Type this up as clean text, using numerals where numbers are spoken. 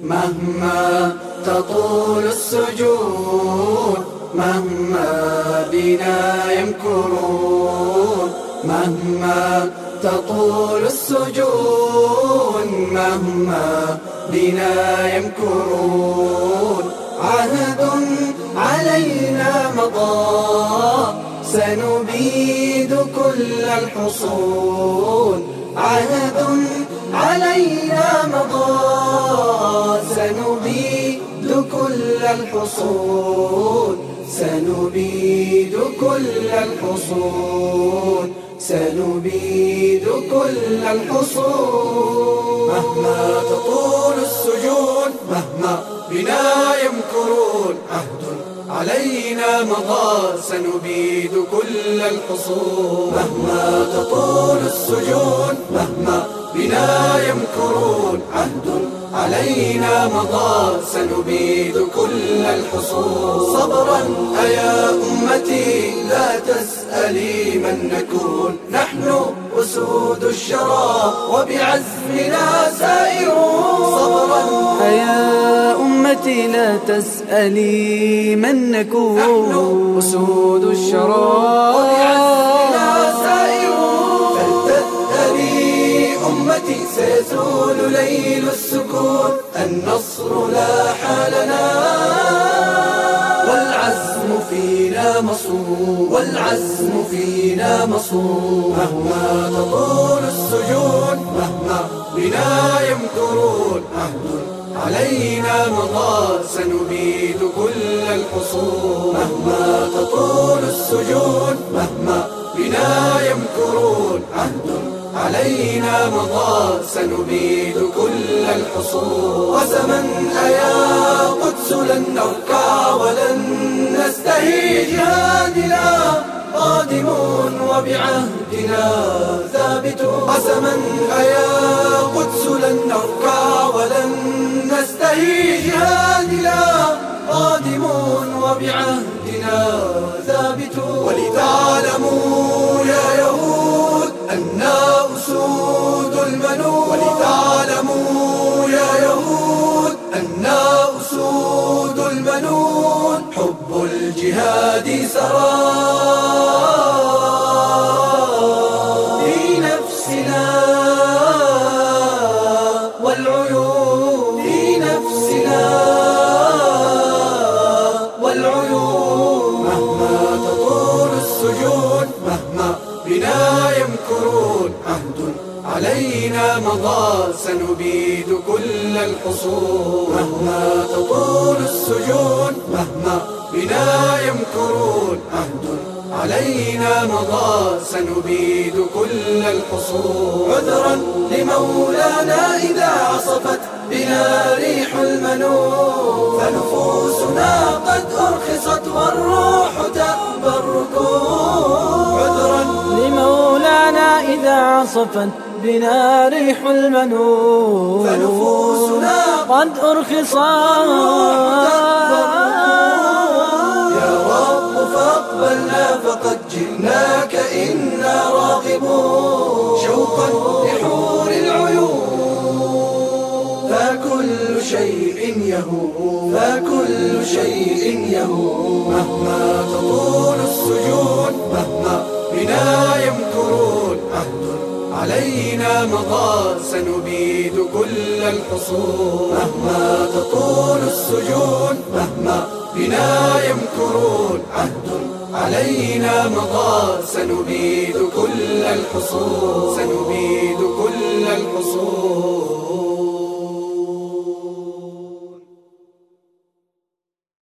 مهما تطول السجون، مهما بنا يمكرون، مهما تطول السجون، مهما بنا يمكرون. عهد علينا مضى سنبيد كل الحصون، عهد علينا مضى سنبيد كل الحصون، سنبيد كل الحصون، سنبيد كل الحصون. مهما تطول السجون، مهما بنا يمكرون، عهد علينا مضى سنبيد كل الحصون. مهما تطول السجون، مهما بنا يمكرون، عهد علينا مضى سنبيد كل الحصون. صبرا أيا أمتي لا تسألي من نكون، نحن أسود الشرى وبعزمنا سائرون. صبرا أيا أمتي لا تسألي من نكون، نحن أسود الشرى وبعزمنا سائرون. فلتذهبي أمتي سيزول ليل السكون، النصر لاح لنا والعزم فينا مصون، والعزم فينا مصون. مهما تطول السجون، مهما بنا يمكرون، عهد علينا مضى سنبيد كل الحصون. مهما تطول السجون، مهما بنا يمكرون، عهد علينا مضى سنبيد كل الحصون. قسما أيا قدس لن نركع ولن نستهي، جهادنا قادمون وبعهدنا ثابتون. قسما أيا قدس لن نركع ولن نستهي، جهادنا قادمون وبعهدنا ثابتون. ولتعلموا يا يهود أنا أسود المنون، ولتعلموا يا يهود أنا أسود المنون. حب الجهاد سرى في نفسنا والعيون، في نفسنا والعيون. مهما تطول السجون، مهما بنا يمكرون، عهد علينا مضى سنبيد كل الحصون. مهما تطول السجون، مهما بنا يمكرون، عهد علينا مضى سنبيد كل الحصون. عذرا لمولانا إذا عصفت بنا ريح المنون، فنفوسنا قد أرخصت والروح تأبى الركون. عذرا لمولانا إذا عصفت بنا ريح المنون، فنفوسنا قد أرخصت. يا رب فاقبلنا فقد جئناك إنا راغبون، شوقا لحور العيون. فكل شيء يهون، فكل شيء يهون. مهما تطول السجون، مهما بنا يمكرون، عهد علينا مضى سنبيد كل الحصون. مهما تطول السجون، مهما بنا يمكرون، عهد علينا مضى سنبيد كل الحصون، سنبيد كل الحصون.